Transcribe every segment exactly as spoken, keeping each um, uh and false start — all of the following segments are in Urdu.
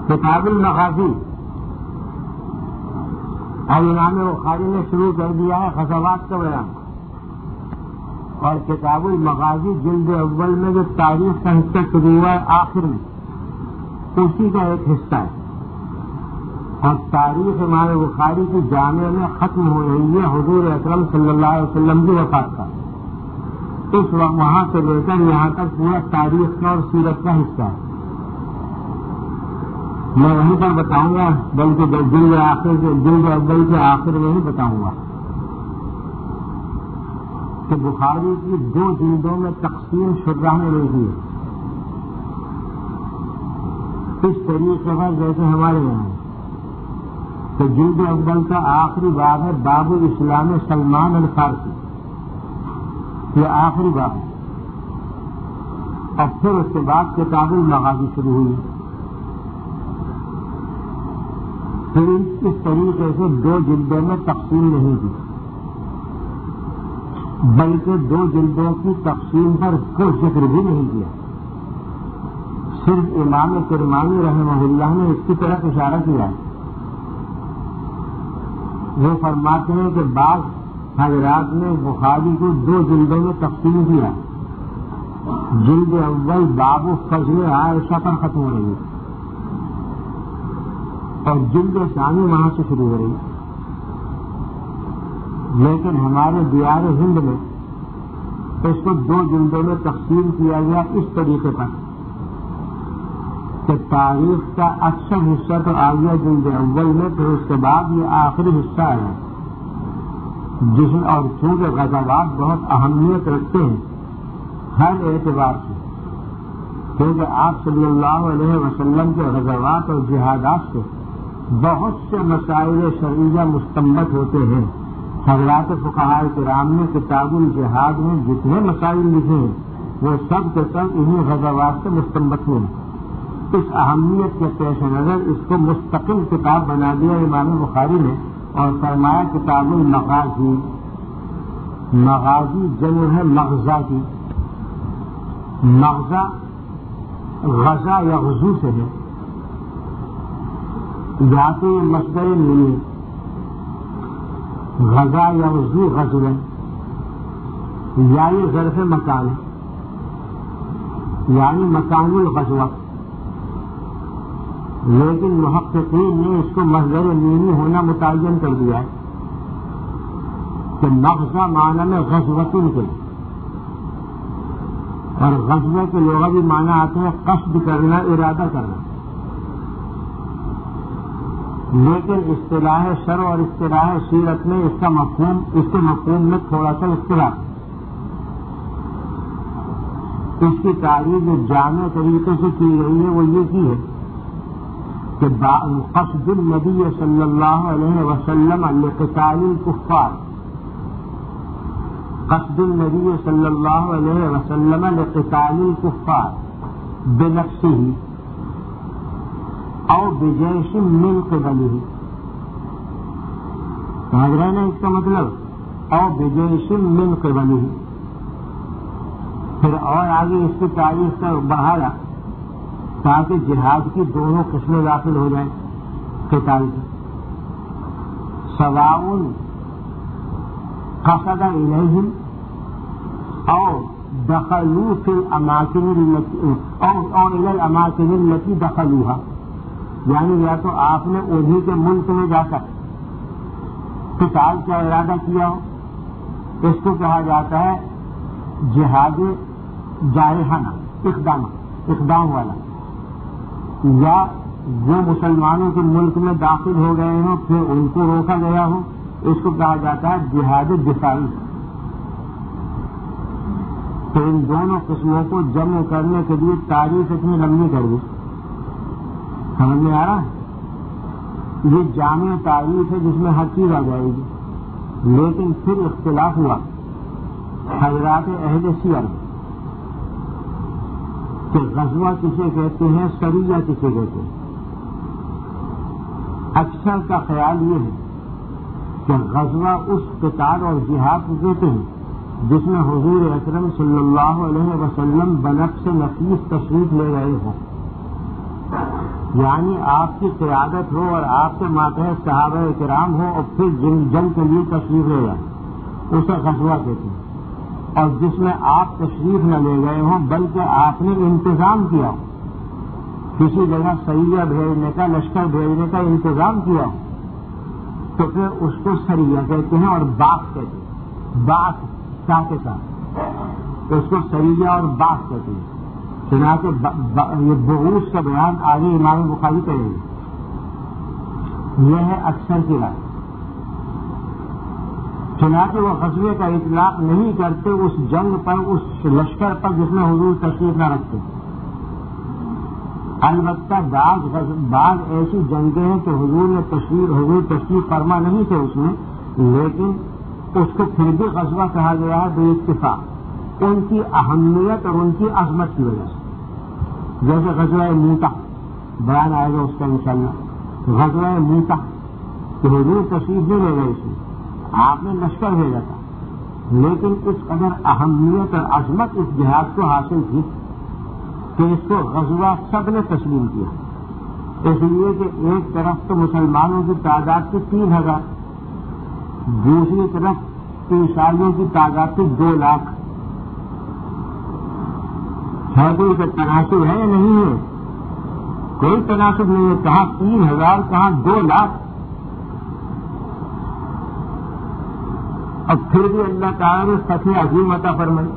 کتاب المغازی اور امام بخاری نے شروع کر دیا ہے غزوات کا بیان، اور کتاب المغازی جلد اول میں جو تاریخ کا حصہ شروع ہوا ہے آخر میں اسی کا ایک حصہ ہے، اور تاریخ امام بخاری کی جامع میں ختم ہو رہی ہے حضور اکرم صلی اللہ علیہ وسلم کی وفات کا۔ اس وقت وہاں سے لے کر یہاں تک پورا تاریخ کا اور سیرت کا حصہ ہے۔ میں وہیں پر بتاؤں گا، بلکہ جلد آخر جلد اول کے آخر میں ہی بتاؤں گا کہ بخاری کی دو جلدوں میں تقسیم شرح میں رہی ہے، اس طریقے پر جیسے ہمارے یہاں ہے کہ جلد اول کا آخری باب ہے باب اسلام سلمان الفارسی، یہ آخری باب ہے، اور پھر اس کے بعد کتاب المغازی شروع ہوئی۔ پھر اس طریقے سے دو جلدوں میں تقسیم نہیں کی، بلکہ دو جلدوں کی تقسیم پر کوئی ذکر بھی نہیں کیا، صرف امام کرمانی رحمہ اللہ نے اس کی طرف اشارہ کیا ہے۔ وہ فرماتے ہیں کہ بعض حضرات نے بخاری کو دو جلدوں میں تقسیم کیا، جلد اول باب فضل عائشہ پر ختم ہو رہی ہے اور جلد ثانی وہاں سے شروع ہو رہی ہے، لیکن ہمارے دیار ہند میں اس کو دو جلدوں میں تقسیم کیا گیا اس طریقے پر کہ تاریخ کا اکثر حصہ تو آ گیا جلد اول میں، پھر اس کے بعد یہ آخری حصہ ہے جس میں، اور چونکہ غزوات بہت اہمیت رکھتے ہیں ہر اعتبار سے، کیونکہ آپ صلی اللہ علیہ وسلم کے غزوات اور جہادات سے بہت سے مسائل شرعیہ مستنبط ہوتے ہیں۔ حضرات فقہاء کرام نے کتاب الجہاد میں جتنے مسائل لکھے ہیں وہ سب کے سب انہیں غزوات سے مستنبط ہوئے ہیں۔ اس اہمیت کے پیش نظر اس کو مستقل کتاب بنا دیا امام بخاری نے اور فرمایا کتاب المغازی، مغازی جمع ہے مغزا کی، مغزا غزا یا غزو سے ہے، یا تو یہ مصدر نہیں ہے، غزا یا غزو غزوہ، یا یہ ظرف مکان یعنی مکان الغزوہ، لیکن محققین نے اس کو مصدر مینی ہونا متعین کر دیا ہے کہ مغزا معنی میں غزوتن کے، اور غزوہ کے لغوی معنی آتے ہیں قصد کرنا، ارادہ کرنا، لیکن اصطلاح شرع اور اصطلاح سیرت میں اس کا مفہوم اس کے مفہوم میں تھوڑا سا اختلاف۔ اس کی تعریف جو جامع طریقے سے کی گئی ہے وہ یہ کی ہے کہ قصد النبی صلی اللہ علیہ وسلم لقتال الکفار، قصد النبی صلی اللہ علیہ وسلم لقتال الکفار بنفسہ او بجیش من قبلہ، سمجھ رہے نا اس کا مطلب، او بجیش من قبلہ۔ پھر اور آگے اس کی تاریخ کا بڑھایا تاکہ جہاد کی دونوں قسمیں داخل ہو جائیں قتال کی، سواء قصد الیہم او دخلوا فی الاماکن التي او الی الاماکن التي دخلوها، یعنی یا تو آپ نے انہی کے ملک میں جا کر قتال کا ارادہ کیا ہو، اس کو کہا جاتا ہے جہاد جارحانہ، اقدام اقدام والا، یا وہ مسلمانوں کے ملک میں داخل ہو گئے ہوں پھر ان کو روکا گیا ہو، اس کو کہا جاتا ہے جہاد دفاعی۔ تو ان دونوں قسموں کو جمع کرنے کے لیے تاریخ اتنی لمبی کر دی، سمجھ میں آ رہا ہے؟ یہ جامع تاریخ ہے جس میں ہر چیز آ جائے گی، لیکن پھر اختلاف ہوا حضرات اہل سیر کہ غزوہ کسے کہتے ہیں، سریہ کسے کہتے ہیں۔ اکثر کا خیال یہ ہے کہ غزوہ اس قتال اور جہاد کو کہتے ہیں جس میں حضور اکرم صلی اللہ علیہ وسلم بنفس نفیس تشریف لے رہے ہوں، یعنی آپ کی قیادت ہو اور آپ کے ماتحت صحابہ کرام ہو اور پھر جنگ جنگ کے لیے تشریف لے جائیں، اسے غزوہ کہتے ہیں۔ اور جس میں آپ تشریف نہ لے گئے ہوں بلکہ آپ نے انتظام کیا ہو، کسی جگہ سریہ بھیجنے کا، لشکر بھیجنے کا انتظام کیا ہو، تو پھر اس کو سریہ کہتے ہیں اور باغ کہتے ہیں۔ باغ کیا کے ساتھ اس کو سریہ اور باغ کہتے ہیں۔ چنانچہ یہ بغوث کا بیان آگے امام بخاری کریں گے۔ یہ ہے اکثر کی رائے۔ چنانچہ وہ غزوے کا اطلاق نہیں کرتے اس جنگ پر، اس لشکر پر جس میں حضور تشریف نہ رکھتے۔ البتہ بعض بعض ایسی جنگیں ہیں کہ حضور نے تشریف حضور تشریف فرما نہیں تھے اس میں، لیکن اس کو پھر بھی غزوہ کہا گیا ہے بے اتفاق، ان کی اہمیت اور ان کی عظمت کی وجہ سے۔ جیسے غزوہ موتا بیان آئے گا اس کا انشاءاللہ۔ غزوہ موتا کہ حضور تشریف نہیں لے گئے اس میں، آپ نے لشکر بھیجا تھا، لیکن اس قدر اہمیت اور عظمت اس جہاد کو حاصل تھی کہ اس کو غزوہ سب نے تسلیم کیا، اس لیے کہ ایک طرف تو مسلمانوں کی تعداد تھی تین ہزار، دوسری طرف عیسائیوں کی تعداد تھی دو لاکھ۔ ہے کوئی کا تناسب ہے یا نہیں ہے؟ کوئی تناسب نہیں ہے، کہاں تین ہزار کہاں دو لاکھ۔ اب پھر بھی اللہ تعالیٰ نے فتح عظیم عطا فرمائی۔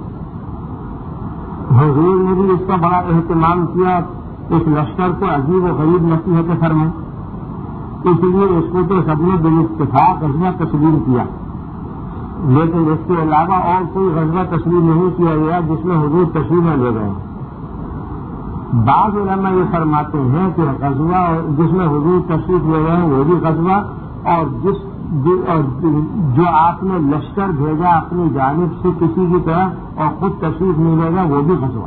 حضور نے بھی اس کا بڑا اہتمام کیا، اس لشکر کو عجیب و غریب نصیحت فرمائی، اس لیے اس کو تو سب نے بالاتفاق غزوہ تسلیم کیا، لیکن اس کے علاوہ اور کوئی غزوہ تسلیم نہیں کیا گیا جس میں حضور تشریف نہ لے گئے۔ بعض علماء یہ فرماتے ہیں کہ غزوہ جس میں حضور تشریف لے گئے وہ بھی غزوہ، اور جس جو آپ نے لشکر بھیجا اپنی جانب سے کسی کی طرف اور خود تشریف نہیں لے گا وہ بھی غزوہ۔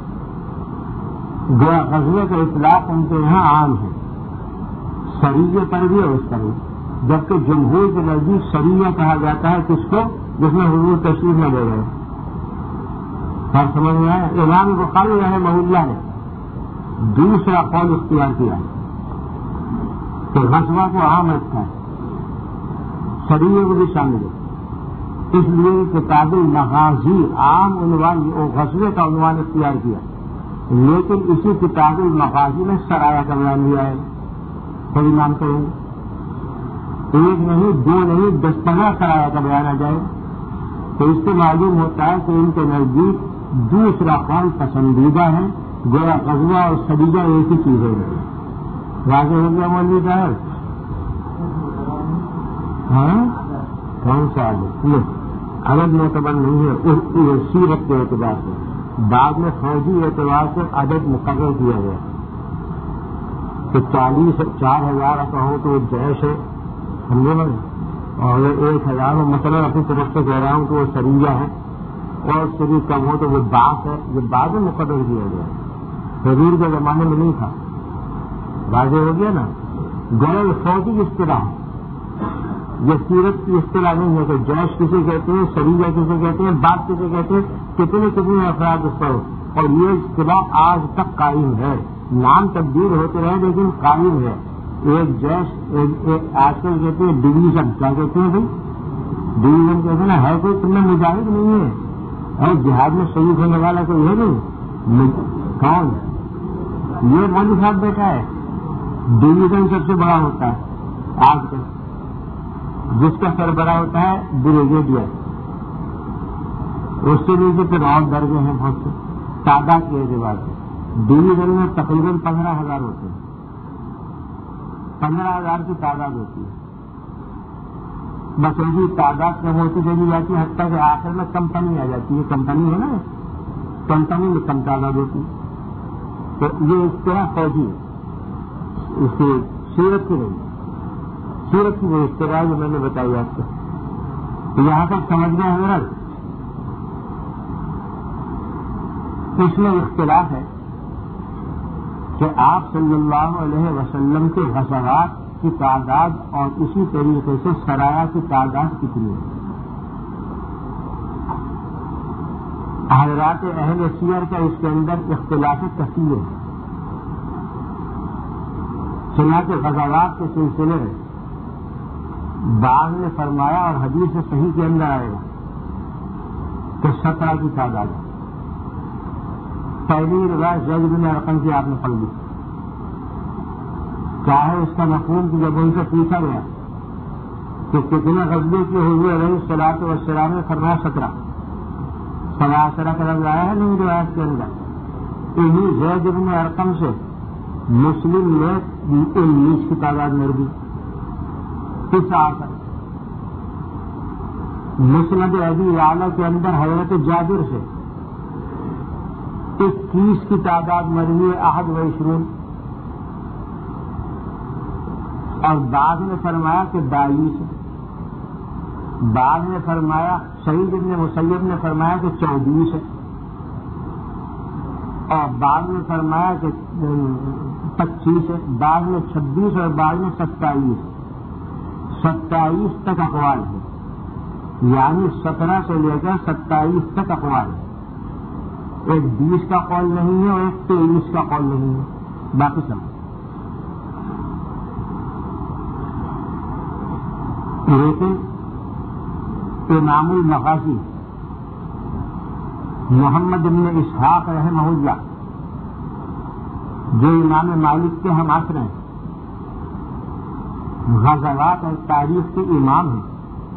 گویا غزوے کا اطلاق ان کے یہاں عام ہے، سریہ پر بھی اور اس پر بھی، جبکہ جمہور کے نزدیک سریہ کہا جاتا ہے کس کو؟ جس میں حضور تشریف نہ لے گئے۔ اور سمجھ میں آئے؟ امام بخاری رحمہ اللہ نے دوسرا قول اختیار کیا کہ غزوہ کو عام رکھا ہے، سریے کو بھی شامل ہے، اس لیے کتاب المغازی عام عنوان غزوے کا عنوان اختیار کیا، لیکن اسی کتاب المغازی میں سرایا کا بیان لیا ہے۔ کوئی نام کریں گے ایک نہیں دو نہیں دس پندرہ سرایا کا بیان آ جائے تو اس سے معلوم ہوتا ہے کہ ان کے نزدیک دوسرا قول پسندیدہ ہے، گویا غزوہ اور سریہ ایک ہی چیز ہے۔ واضح ہو گیا مولوی صاحب؟ ہاں کون سا عدد؟ عدد معتبر نہیں ہے سیرت کے اعتبار سے، بعد میں فوجی اعتبار سے عدد مقرر کیا گیا کہ چالیس چار ہزار کا ہو تو وہ جیش ہے، سمجھے نا، اور ایک ہزار ہو مثلاً اپنی طرف سے کہہ رہا ہوں کہ وہ سریہ ہے، اور اس سے بھی کم ہو تو وہ باس ہے، یہ بعد میں مقرر کیا گیا، حضور کے زمانے میں نہیں تھا۔ واضح ہو گیا نا؟ غیر فوجی اصطلاح ہے، یہ سیرت کی اصطلاح نہیں ہے کہ جیش کسے کہتے ہیں، سریہ کسے کہتے ہیں، بات کسے کہتے ہیں، کتنے کتنے افراد اس پر ہو، اور یہ اصطلاح آج تک قائم ہے، نام تبدیل ہوتے رہے لیکن قائم ہے۔ ایک جیش آج کل کہتے ہیں ڈویژن، کیا کہتے ہیں بھائی؟ ڈویژن کہتے ہیں نا، ہے کوئی تم میں مجاہد نہیں ہے، اور جہاد میں شریک ہونے والا کوئی ہے نہیں، کون؟ یہ مولوی صاحب بیٹا ہے۔ ڈویژن سب سے بڑا ہوتا ہے آج کل، جس کا سربراہ ہوتا ہے بریگیڈیئر، اس سے نیچے پھر اور درجے ہیں بہت سے تعداد کے اعتبار سے۔ ڈویژن میں تقریباً پندرہ ہزار ہوتے ہیں، پندرہ ہزار کی تعداد ہوتی ہے، بس ایسی تعداد کم ہوتی چلی جاتی ہے حتیٰ کہ آخر میں کمپنی آ جاتی ہے، کمپنی ہے نا، کمپنی میں کم تعداد ہوتی ہے۔ تو یہ اس طرح فوجی ہے، اس سے سیرت کی نہیں، سیرت کی وہ اصطلاح جو میں نے بتائی آپ کو، یہاں تک سمجھنا ہے میرا۔ اس میں اختلاف ہے کہ آپ صلی اللہ علیہ وسلم کے غزوات کی تعداد اور اسی طریقے سے سرایا کی تعداد کتنی ہے۔ حضرات اہل سیر کا اس کے اندر اختلاف کثیر ہے۔ چنانچہ غزوات کے سلسلے میں بعض نے فرمایا اور حدیث صحیح کے اندر آئے گا کہ سترہ کی تعداد ہے. پہلی روایت زید بن ارقم کی آپ نے پڑھ لی. کیا ہے اس کا مفہوم کہ جب ان سے پوچھا گیا کہ کتنے غزبے کے ہوئے علیہ الصلوۃ والسلام نے فرمایا سترہ. سلاسرہ کا لفظ آیا ہے نہیں روایت کے اندر. انہیں زید بن ارقم سے مسلم نے انیس کی تعداد مر دی. مسند ابی اعلیٰ کے اندر حضرت جابر سے اکیس کی تعداد مروی احد و عشرون، اور بعض نے فرمایا کہ بائیس، بعض نے فرمایا سعید بن مسیب نے فرمایا کہ چوبیس ہے، اور بعض نے فرمایا کہ پچیس ہے، بعض میں چھبیس اور بعض میں ستائیس. ستائیس تک اقوال ہے، یعنی سترہ سے لے کر ستائیس تک اقوال ہے. ایک بیس کا قول نہیں ہے اور ایک تیئیس کا قول نہیں ہے، باقی سب. لیکن امام المغازی محمد بن اسحاق رحمہ اللہ جو امام مالک کے ہم آسر ہیں، غزوات اور تاریخ کے امام ہیں.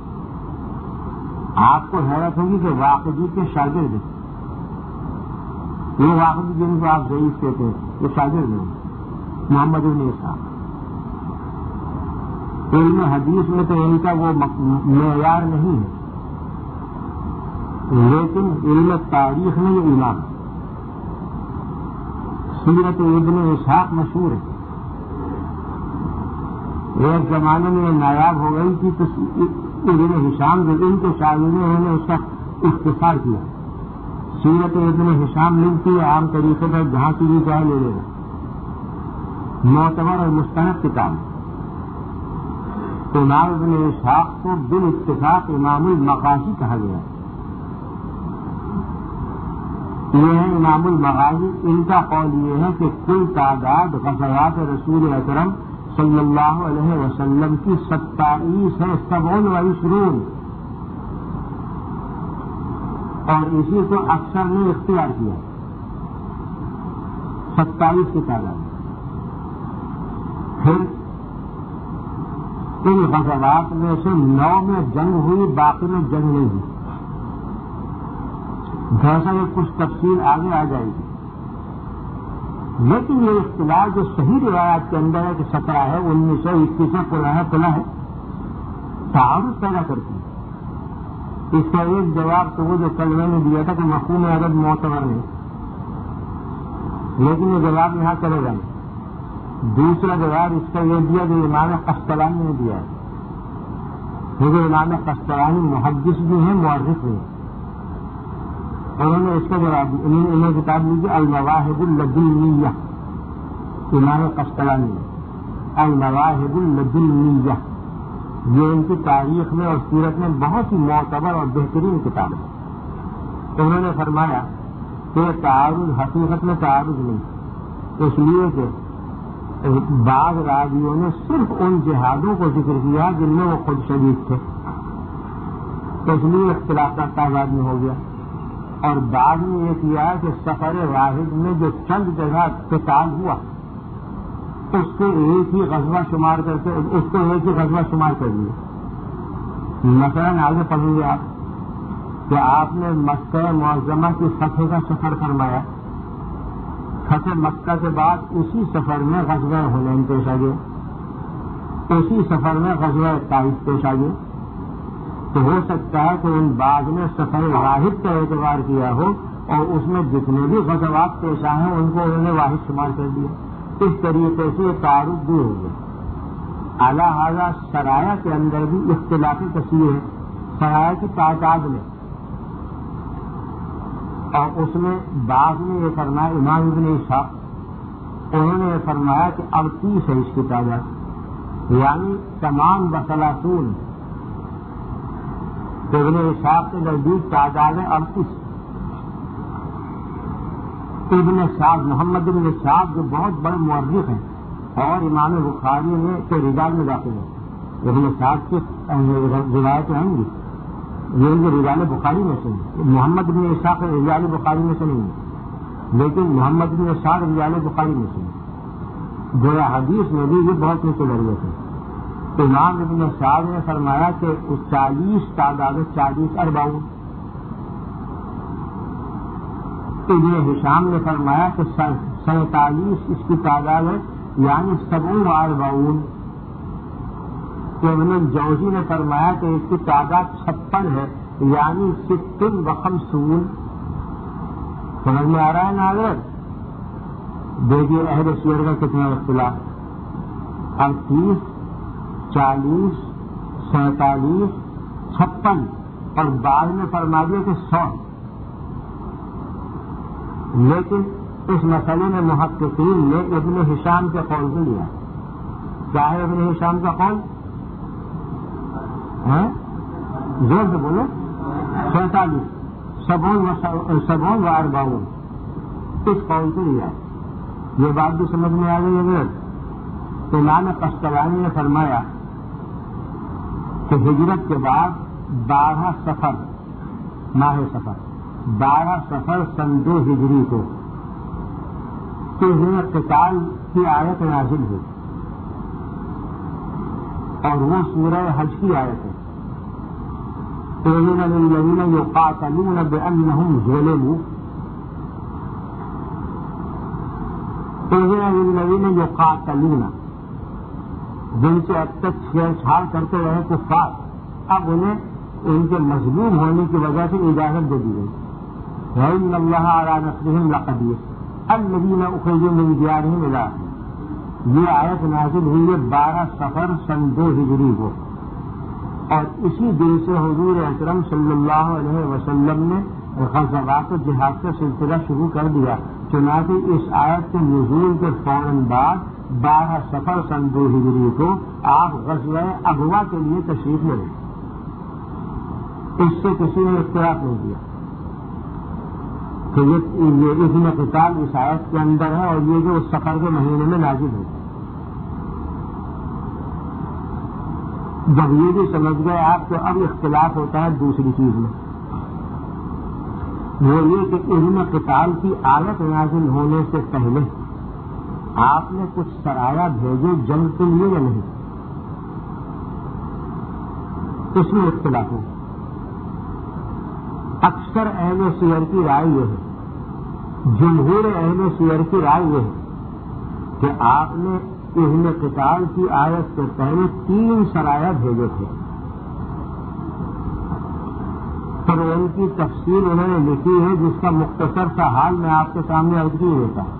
آپ کو حیرت ہوگی کہ واقعی کے شاگرد ہیں. یہ واقعی جن کو آپ ضعیف کہتے ہیں یہ شاگرد ہیں محمد بن اسحاق. علم حدیث میں تو ان کا وہ معیار نہیں ہے، لیکن علم تاریخ میں یہ امام ہے. سیرت ابن اسحاق مشہور ہے. ایک زمانے میں نایاب ہو گئی تھی تو ابن ہشام جو ان کے شاگردوں نے اس کا اختصار کیا. سیرت ابن ہشام ملتی ہے عام طریقے پر جہاں کی بھی چاہے لے لے گا. معتبر اور مستند کتاب. امام ابن اسحاق کو بالاتفاق امام المغازی کہا گیا. یہ ہے امام المغازی. ان کا قول یہ ہے کہ کل تعداد غزوات رسول اکرم صلی اللہ علیہ وسلم کی ستائیس ہے، سبعون و عشرون، اور اسی کو اکثر نے اختیار کیا ستائیس کی تعداد. پھر ان غزوات میں سے نو میں جنگ ہوئی، باقی میں جنگ نہیں ہوئی. جیسا کہ کچھ تفصیل آگے آ جائے گی. لیکن یہ اختلاف جو صحیح روایات کے اندر ہے کہ سترہ ہے، انیس سو اکیس میں کھلا ہے کھلا ہے تعارف پیدا کرتی ہے. اس کا ایک جواب تو وہ جو کل میں نے دیا تھا کہ مفہوم عدد معتبر نہیں، لیکن یہ جواب یہاں چلے گا. دوسرا جواب اس کا یہ دیا جو امام قسطلانی نے دیا ہے. کیونکہ امام قسطلانی محدث بھی ہیں، مورخ بھی ہیں. انہوں نے اس کا جواب انہیں کتاب لیجیے المواہب اللدنیہ. امام قسطلانی المواہب اللدنیہ یہ ان کی تاریخ میں اور سیرت میں بہت ہی معتبر اور بہترین کتاب ہے. انہوں نے فرمایا کہ تعارض حقیقت میں تعارض نہیں، اس لیے کہ بعض راویوں نے صرف ان جہادوں کو ذکر کیا جن میں وہ خود شریک تھے، اس لیے اختلاف کا تعداد میں ہو گیا. اور بعد میں یہ کیا کہ سفر واحد میں جو چند جگہ قتال ہوا اس کو ایک ہی غزوہ شمار کرتے اس کو ایک ہی غزوہ شمار کر دیا. مثلاً آگے پڑھیں گے آپ کہ آپ نے مکہ معظمہ کی فتح کا سفر فرمایا. فتح مکہ کے بعد اسی سفر میں غزوہ حنین پیش آ گئے، اسی سفر میں غزوہ طائف پیش آ گئے. تو ہو سکتا ہے کہ ان بعض نے سفر واحد کا اعتبار کیا ہو اور اس میں جتنے بھی غزوات پیش آئے ہیں ان کو انہوں نے واحد شمار کر دیا. اس طریقے سے تعارف دور ہو گیا. اعلیٰ حاضہ سرایہ کے اندر بھی اختلافی تصویر ہے سرایہ کی تعداد میں، اور اس میں بعض نے یہ فرمایا امام ابن اسحاق انہوں نے یہ فرمایا کہ اڑتیس ہے اس کی تعداد، یعنی تمام بثلاثون. ابن اسحاق کے نزدیک تعداد ہے اڑتیس. ابن سعد محمد ابن سعد جو بہت بڑے مورخ ہیں اور امام بخاری نے کے رجال میں داخل ہے، ابن سعد کی روایتیں آئیں گی، یہ ان کے رجال بخاری میں سے نہیں، محمد بن اسحاق رجال بخاری میں سے نہیں، لیکن محمد بن اسحاق رجال بخاری میں سے نہیں، جو حدیث میں بھی یہ بہت نیچے لڑ گئے تھے۔ امام ابن سعد نے فرمایا کہ چالیس تعداد چالیس ارباؤن، ابن ہشام نے فرمایا کہ سینتالیس اس کی تعداد ہے، یعنی سبعون و اربعون۔ ابن الجوزی نے فرمایا کہ اس کی تعداد چھپن ہے، یعنی ستن و خمسون۔ سمجھ میں آ رہا ہے ناظرین؟ دیکھیے اہل سیر کا کتنا اختلاف، اڑتیس، چالیس، سینتالیس، چھپن، اور بعد میں فرما دیا کہ سو۔ لیکن اس مسئلے میں محققین نے ابن ہشام کے قول کو لیا۔ کیا ہے ابن ہشام کا قول؟ زور سے بولو۔ سینتالیس، سبعون و اربعون، اس قول کو لیا۔ یہ بات بھی سمجھ میں آ گئی اگر امام قسطلانی نے فرمایا کہ ہجرت کے بعد بارہ سفر، ماہ سفر، بارہ سفر سن دو ہجری کو قتال کی آیت نازل ہوئی، اور وہ سورہ حج کی آیت ہے۔ اذن للذین یقاتلون بانہم ظلموا، اذن للذین یقاتلون، جن سے اب تک چھیڑ چھاڑ کرتے رہے کفار، اب انہیں ان کے مظلوم ہونے کی وجہ سے اجازت دے دی گئی۔ وَإِنَّ اللَّهَ عَلَىٰ نَصْرِهِمْ لَقَدِيرٌ الَّذِينَ أُخْرِجُوا مِنْ دِيَارِهِمْ إِلَىٰ آخِرِهِ۔ یہ آیت نازل ہوئی ہے بارہ سفر سن دو ہجری کو، اور اسی دن سے حضور اکرم صلی اللہ علیہ وسلم نے غزوات و جہاد کا سلسلہ شروع کر دیا۔ چنانچہ اس آیت کے نزول کے فوراً بعد بارہ سفر سن دو ہجری کو آپ غزوہ اغوا کے لیے تشریف لے گئے۔ اس سے کسی نے اختلاف نہیں کیا کہ یہ اذن قتال اس آیت کے اندر ہے، اور یہ جو اس سفر کے مہینے میں نازل ہے۔ جب یہ بھی سمجھ گئے آپ، تو اب اختلاف ہوتا ہے دوسری چیز میں، وہ یہ کہ اذن قتال کی آیت نازل ہونے سے پہلے آپ نے کچھ سرایہ بھیجے جنگ کے لیے یا نہیں، اس میں اختلاف ہو۔ اکثر اہل سیر کی رائے یہ ہے، جمہور اہل سیر کی رائے یہ ہے کہ آپ نے اذن قتال کی آیت سے پہلے تین سرایہ بھیجے تھے، پھر ان کی تفصیل انہوں نے لکھی ہے، جس کا مختصر سا حال میں آپ کے سامنے عرض کیے دیتا ہوں،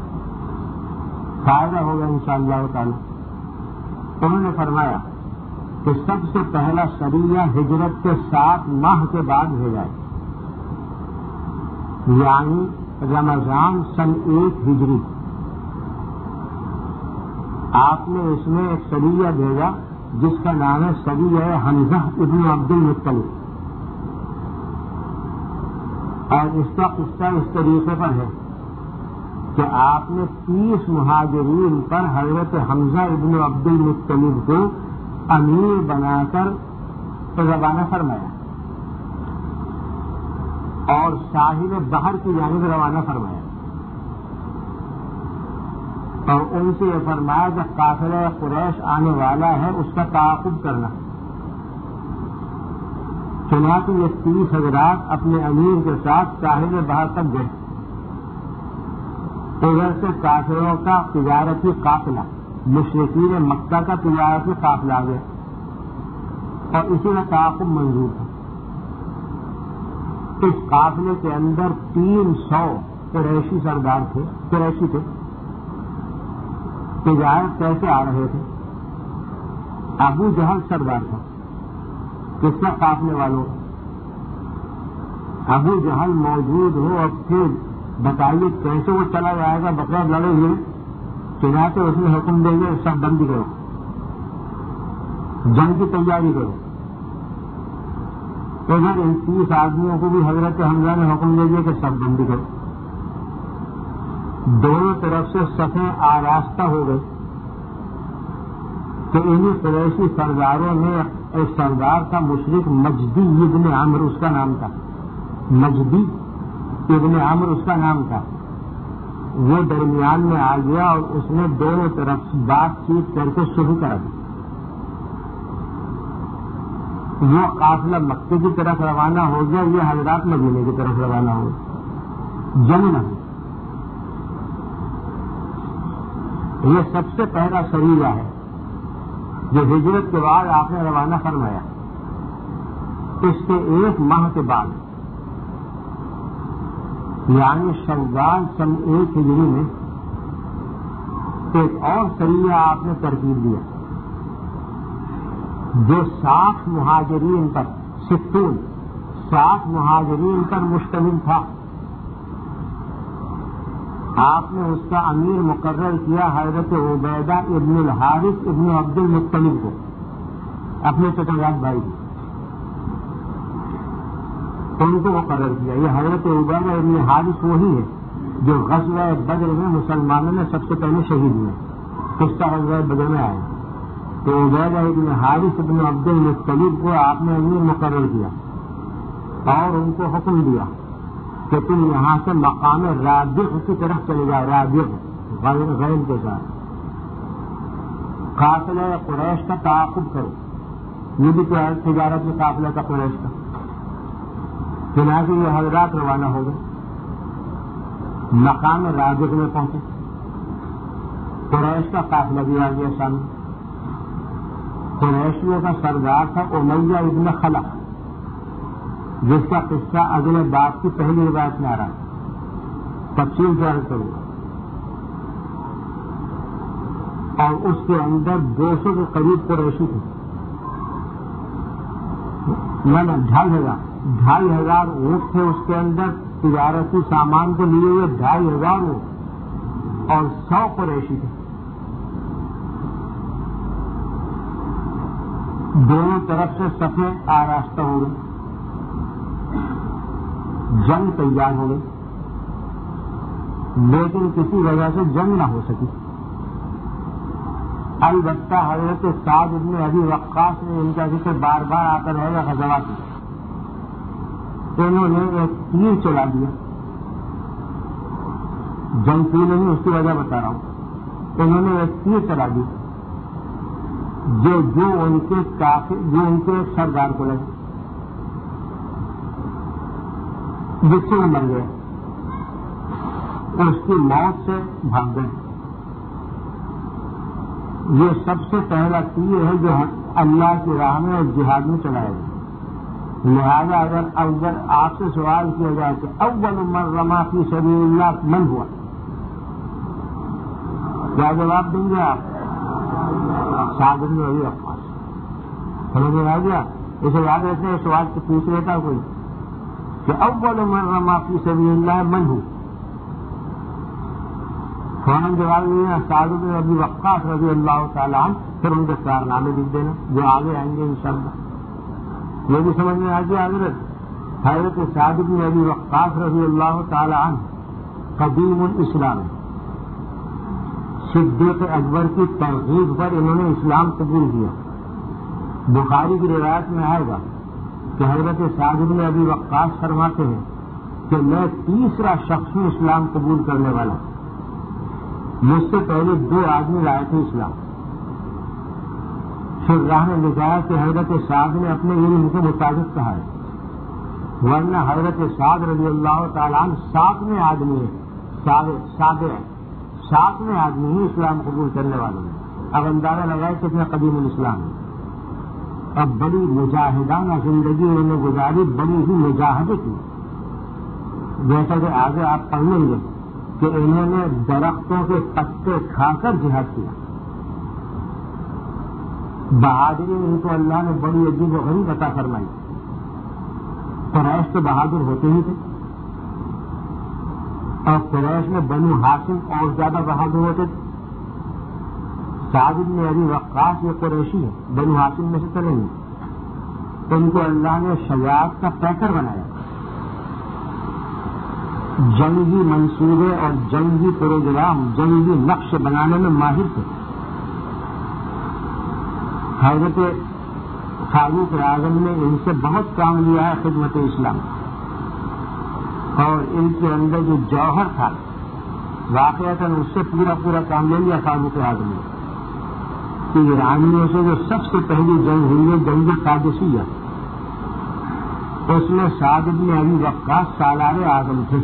فائدہ ہوگا انشاءاللہ تعالی۔ انہوں نے فرمایا کہ سب سے پہلا سریہ ہجرت کے سات ماہ کے بعد بھیجا ہے، یعنی رمضان سن ایک ہجری۔ آپ نے اس میں ایک سریہ بھیجا جس کا نام ہے سریہ حمزہ ابن عبد المطلب، اور اس کا قصہ اس طریقے پر ہے کہ آپ نے تیس مہاجرین پر حضرت حمزہ ابن عبد المطلب کو امیر بنا کر روانہ فرمایا، اور ساحل بحر کی جانب روانہ فرمایا، اور ان سے یہ فرمایا کہ قافلہ قریش آنے والا ہے، اس کا تعاقب کرنا۔ چنانچہ یہ تیس حضرات اپنے امیر کے ساتھ ساحل بحر تک گئے۔ ادھر سے کافروں کا تجارتی قافلہ، مشرکین مکہ کا تجارتی قافلہ آ گیا، اور اسی میں تعاقب منظور تھا۔ اس قافلے کے اندر تین سو قریشی سردار تھے، قریشی تھے۔ تجارت کیسے آ رہے تھے؟ ابو جہل سردار تھا، کس کا قافلے والوں؟ ابو جہل موجود ہو، اور پھر بتائیے کیسے وہ چلا جائے گا بغیر لڑے ہوئے؟ چنانچہ اس نے حکم دے گا سب بند کرو، جنگ کی تیاری کرو۔ ادھر ان تیس آدمیوں کو بھی حضرت حمزہ نے حکم دے دیا کہ سب بند کرو۔ دونوں طرف سے صفیں آراستہ ہو گئی، کہ انہیں قریشی سرداروں نے ایک سردار تھا مشرک مجدی ابن عمرو اس کا نام تھا، مجدی ابن عمرو اس کا نام تھا، وہ درمیان میں آ گیا اور اس نے دونوں طرف بات چیت کر کے شروع کر دی۔ وہ قافلہ مکے کی طرف روانہ ہو گیا، یہ حضرات مدینے کی طرف روانہ ہو گیا، جنگ نہ یہ سب سے پہلا سریہ ہے جو ہجرت کے بعد آپ نے روانہ فرمایا۔ اس کے ایک ماہ کے بعد یعنی شوال سن ایک ہجری میں ایک اور سریہ آپ نے ترتیب دیا جو ساٹھ مہاجرین پر ستون ساٹھ مہاجرین پر مشتمل تھا۔ آپ نے اس کا امیر مقرر کیا حضرت عبیدہ ابن الحارث ابن عبد المطلب کو، اپنے چچا بھائی کو، ان کو مقرر کیا۔ یہ حضرت عبیدہ ابن حارث وہی ہے جو غزوہ بدر میں مسلمانوں نے سب سے پہلے شہید ہوئے، قصہ غزوہ بدر میں آئے۔ تو عبیدہ ابن حارث ابن عبد المطلب کو آپ نے امیر مقرر کیا اور ان کو حکم دیا کہ تم یہاں سے مقام رابغ کی طرف چلے جاؤ، رابغ غیر کے ساتھ قافلہ قریش کا تعاقب کرو۔ یہ بھی کیا ہے تجارت میں قافلہ کا قریش کا، چنانچہ یہ حضرات روانہ ہو گئے، مقام رابغ میں پہنچے، قریش کا قافلہ بھی آ گیا سامنے۔ قریشیوں کا سردار تھا امیہ ابن خلف، جس کا قصہ اگلے بات کی پہلی روایت میں آ رہا ہے، تفصیل سے عرض کروں گا۔ اور اس کے اندر دو سو کے قریب قریشی تھے، میں نے ڈھائی ہزار ڈھائی ہزار اونٹ تھے اس کے اندر، تجارتی سامان کو لیے ہوئے ڈھائی ہزار اونٹ اور سو قریشی تھے۔ دونوں طرف سے صفیں آراستہ ہو گئی، جنگ تیار ہو گئی، لیکن کسی وجہ سے جنگ نہ ہو سکی۔ البتہ حضرت سعد بن ابی وقاص نے ان کا ذکر بار بار آتا رہے گا غزوات میں، انہوں نے ایک تیر چلا دیا، جنگ کی نہیں اس کی وجہ بتا رہا ہوں، انہوں نے ایک تیر چلا دی جو جو ان کے کافی جو ان کے سردار کو لگے، جس سے وہ مر گئے، اس کی موت سے بھاگ گئے۔ یہ سب سے پہلا تیر ہے جو اللہ کی راہ میں اور جہاد میں چلایا گیا۔ لہذا اگر اگر آپ سے سوال کیا جائے کہ اول من رما فی سبیل اللہ من ہوا، کیا جواب دیں گے آپ؟ سعد بن ابی وقاص۔ سمجھ میں آ گیا؟ اسے یاد رکھنے سوال سے پوچھ لیتا کوئی کہ اول من رما فی سبیل اللہ من ہو، فوراً جواب دینا سعد بن ابی وقاص رضی اللہ تعالیٰ عنہ، پھر ان کے کارنامے لکھ دینا جو آگے آئیں گے انشاءاللہ۔ یہ بھی سمجھ میں آ گیا حضرت حضرت سعد بن ابی وقاص رضی اللہ تعالیٰ عنہ قدیم الاسلام، صدیق اکبر کی ترغیب پر انہوں نے اسلام قبول کیا۔ بخاری کی روایت میں آئے گا کہ حضرت سعد بن ابی وقاص فرماتے ہیں کہ میں تیسرا شخص ہوں اسلام قبول کرنے والا، مجھ سے پہلے دو آدمی لائے تھے اسلام۔ پھر راہ نے لکھا کہ حضرت سعد نے اپنے علم کے مطابق کہا ہے، ورنہ حضرت سعد رضی اللہ تعالیٰ عنہ ساتویں آدمی ہے، ساتویں آدمی ہی اسلام قبول کرنے والے ہیں۔ اب اندازہ لگائے کتنا قدیم الاسلام ہے۔ اب بڑی مجاہدانہ زندگی انہوں نے گزاری، بڑی ہی مجاہدے کی، جیسا کہ آگے آپ پڑھ لیں گے کہ انہوں نے درختوں کے پتے کھا کر جہاد کیا۔ بہادری ان کو اللہ نے بڑی عجیب و غریب عطا فرمائی۔ قریش تو بہادر ہوتے ہی تھے، اور قریش میں بنو ہاشم اور زیادہ بہادر ہوتے تھے۔ سعد بن ابی وقاص یہ قریشی ہے، بنو ہاشم میں سے چلیں گے، ان کو اللہ نے شجاعت کا پیکر بنایا، جنگی منصوبے اور جنگی پروگرام، جنگی نقش بنانے میں ماہر تھے۔ حضرت فاروق اعظم نے ان سے بہت کام لیا ہے خدمت اسلام، اور ان کے اندر جو جوہر تھا واقعتاً اس سے پورا پورا کام لے لیا فاروق اعظم نے کہ ایرانیوں سے جو سب سے پہلی جنگ ہوئی ہے جنگ قادسیہ، اس میں سعد بن ابی وقاص سالار اعظم تھے.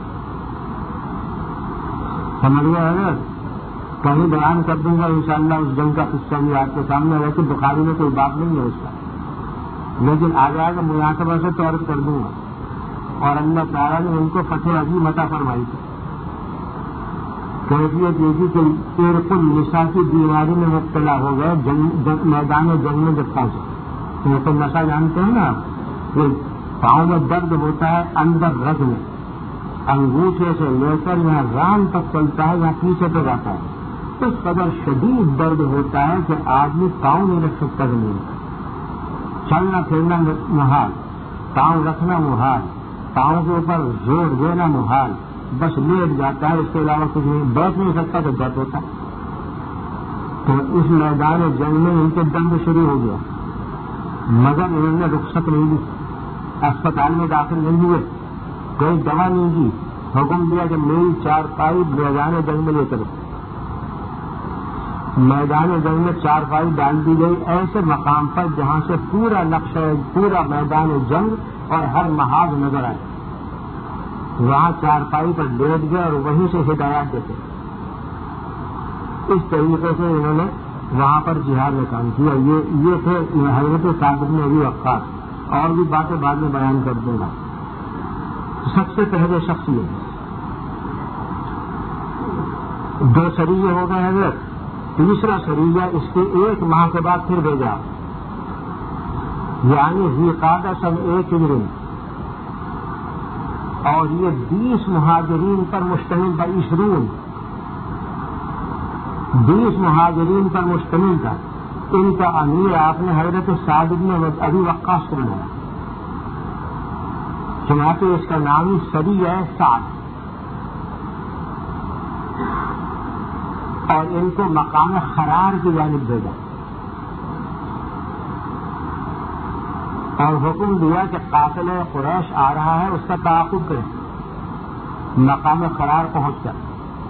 سمجھ گئے اگر کہیں بیان کر دوں گا انشاءاللہ اس جنگ کا قصہ بھی آپ کے سامنے ہے کہ بخاری میں کوئی بات نہیں ہے اس کا، لیکن آ جائے گا مناسبہ سے تو عرض کر دوں گا. اور اللہ تعالیٰ نے ان کو فتح عظیم عطا فرمائی تھی. کیفیت یہ تھی کہ تیرق النساء کی بیماری میں مبتلا ہو گئے جنگ جنگ میدان جنگ میں جب پہنچے. تو نشہ جانتے ہیں نا آپ، یہ پاؤں میں درد ہوتا ہے اندر رگ میں، انگوٹھے سے لے کر یہاں ران تک چلتا ہے، یہاں پیچھے پہ جاتا ہے. اس قدر شدید درد ہوتا ہے کہ آدمی پاؤں نہیں رکھ سکتا زمین پر، چلنا پھرنا محال، پاؤں رکھنا محال، پاؤں کے اوپر زور دینا محال، بس لیٹ جاتا ہے، اس کے علاوہ کچھ نہیں، بیٹھ نہیں سکتا تو درد ہوتا. تو اس میدان جنگ میں ان کے درد شروع ہو گیا، مگر انہوں نے رخصت نہیں دی، اسپتال میں داخل نہیں ہوئے، کوئی دوا نہیں دی، حکم دیا کہ میری چار پائی میدان جنگ میں لے کر میدان جنگ میں چار پائی ڈال دی گئی ایسے مقام پر جہاں سے پورا نقشہ پورا میدان جنگ اور ہر محاذ نظر آئے. وہاں چار پائی پر لیٹ گئے اور وہیں سے ہدایات دیتے. اس طریقے سے انہوں نے وہاں پر جہاد میں کام کیا. یہ یہ تھے حضرت سعد بن ابی وقاص. اور بھی باتیں بعد میں بیان کر دوں گا. سب سے پہلے شخص یہ دو سریے ہو گئے حضرت. تیسرا سریہ اس کے ایک ماہ کے بعد پھر بھیجا، یعنی ذی قعدہ سن ایک ہجری، اور یہ بیس مہاجرین پر مشتمل تھا. عشرون بیس مہاجرین پر مشتمل تھا. ان کا امیر آپ نے حضرت سعد بن ابی وقاص کو بنایا، چنانچہ اس کا نام ہی سریہ ہے سعد. اور ان کو مقام خرار کی جانب بھیجا اور حکم دیا کہ قاتل قریش آ رہا ہے، اس کا تعاقب کریں مقام خرار پہنچ کر.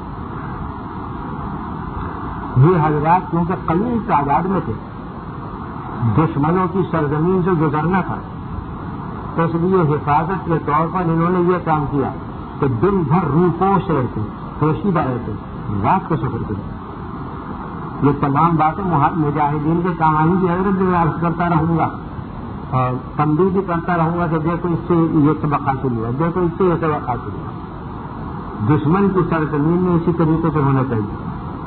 یہ حضرات کیونکہ قلیل تعداد میں تھے، دشمنوں کی سرزمین سے گزرنا تھا، تو اس لیے حفاظت کے طور پر انہوں نے یہ کام کیا کہ دن بھر روپوش رہتے، پوشیدہ رہتے، رات کو سفر کرتے. یہ تمام باتیں مجاہدین کے کام آئیں گی. حضرت میں عرض کرتا رہوں گا اور تنبیہ بھی کرتا رہوں گا کہ دیکھو اس سے یہ سبق حاصل ہوا، دیکھو اس سے یہ سبق حاصل ہوا. دشمن کی سرزمین میں اسی طریقے سے ہونا چاہیے،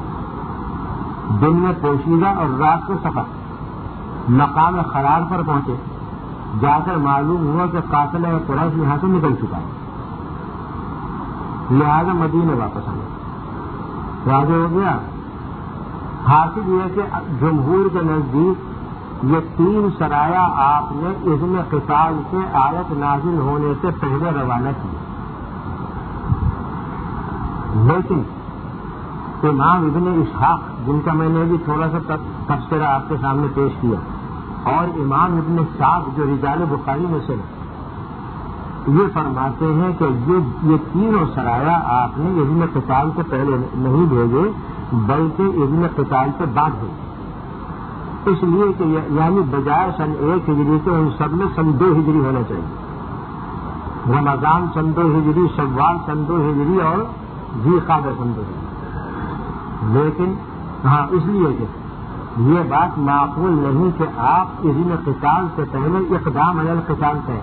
دن میں پوشیدہ اور رات کو سفر. مقام خرار پر پہنچے، جا کر معلوم ہوا کہ قاتل قریش یہاں سے نکل چکا ہے، لہذا مدینے واپس آئے. واضح ہو گیا. حاصل یہ کہ جمہور کے نزدیک یہ تین سرایہ آپ نے اذن قتال سے آیت نازل ہونے سے پہلے روانہ کیے، لیکن امام ابن اسحاق جن کا میں نے بھی تھوڑا سا تبصرہ آپ کے سامنے پیش کیا، اور امام ابن سعد جو رجال بخاری میں سے یہ فرماتے ہیں کہ یہ یہ تینوں سرایہ آپ نے اذن قتال سے پہلے نہیں بھیجے بلکہ اذن قتال سے بعد بھیجے، اس لیے کہ یعنی بجائے سن ایک ہجری کے ان سب میں سن دو ہجری ہونا چاہیے. رمضان سن دو ہجری، شوال سن دو ہجری اور ذی قعدہ سن دو ہجری. لیکن ہاں اس لیے کہ یہ بات معقول نہیں کہ آپ اذن قتال سے پہلے اقدام علی القتال کریں.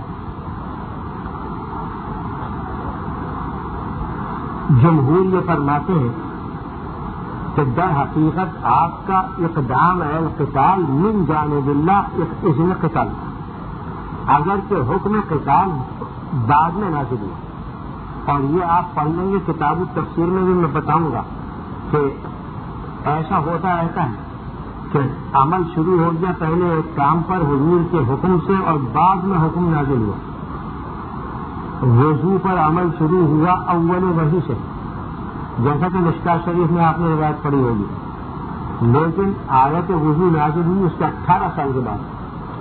جمہور یہ فرماتے ہیں کہ در حقیقت آپ کا اقدام علی القتال من جانب اللہ اذن قتال، اگرچہ حکم قتال بعد میں نازل ہوا. اور یہ آپ پڑھ لیں گے کتاب التفسیر میں بھی میں بتاؤں گا کہ ایسا ہوتا رہتا ہے کہ عمل شروع ہو گیا پہلے ایک کام پر حضور کے حکم سے اور بعد میں حکم نازل ہوا. وضو پر عمل شروع ہوا اول وحی سے، جیسا کہ مشکاہ شریف میں آپ نے روایت پڑھی ہوگی. لیکن آیت وضو نازل ہوئی اس کے اٹھارہ سال کے بعد.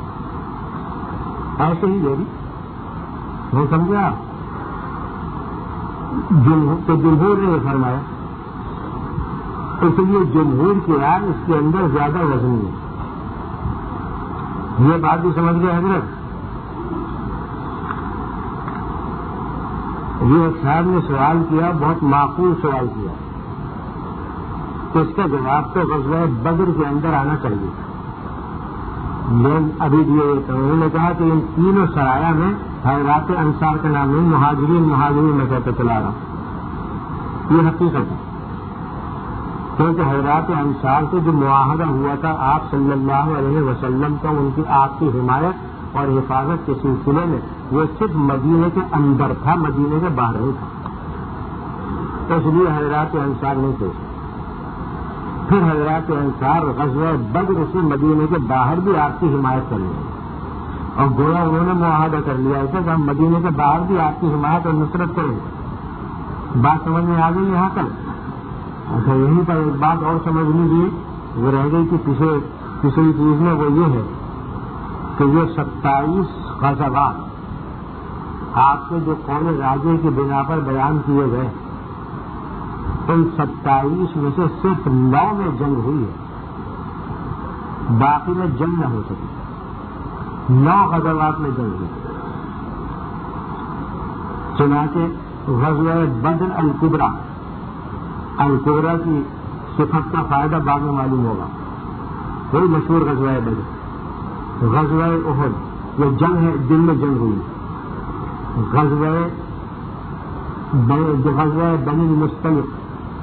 ایسے ہی یہ بھی نہیں سمجھا تو جمہور نے یہ فرمایا. اس لیے جمہور کی رائے اس کے اندر زیادہ وزن ہے. یہ بات بھی سمجھ گئے حضرت. یہ ایک صاحب نے سوال کیا, بہت معقول سوال کیا, تو اس کا جواب تو غزوہ بدر کے اندر آنا چاہیے. میں ابھی بھی انہوں نے کہا کہ ان تینوں سرایا میں حضرات انصار کا نام نہیں, مہاجرین مہاجرین میں کہتے چلا رہا ہوں. یہ حقیقت ہے, کیونکہ حضرات انصار سے جو معاہدہ ہوا تھا آپ صلی اللہ علیہ وسلم کا ان کی آپ کی حمایت اور حفاظت کے سلسلے میں, وہ صرف مدینے کے اندر تھا, مدینے کے باہر نہیں تھا. اس لیے حضرات انصار نہیں تھے. پھر حضرات انصار غزوہ بدر سے مدینے کے باہر بھی آپ کی حمایت کر لیں, اور گویا انہوں نے معاہدہ کر لیا تھا کہ ہم مدینے کے باہر بھی آپ کی حمایت اور نصرت کریں گے. بات سمجھ میں آ گئی یہاں تک. اچھا, یہیں پر ایک بات اور سمجھ لیجیے, وہ رہ گئی کہ پچھلے پچھلی چیز میں, وہ یہ ہے کہ یہ ستائیس غزوات آپ کے جو قول راجے کی بنا پر بیان کیے گئے, ان ستائیس میں سے صرف نو میں جنگ ہوئی ہے, باقی میں جنگ نہ ہو سکی. نو غزوات میں جنگ ہوئی. چنانچہ غزوہ بدر الکبریٰ, الکبریٰ کی صفت کا فائدہ بعد میں معلوم ہوگا, وہی مشہور غزوہ بدر. غزوہ احد یہ جنگ ہے, دن میں جنگ ہوئی. غزوہ غزوہ بنی المصطلق,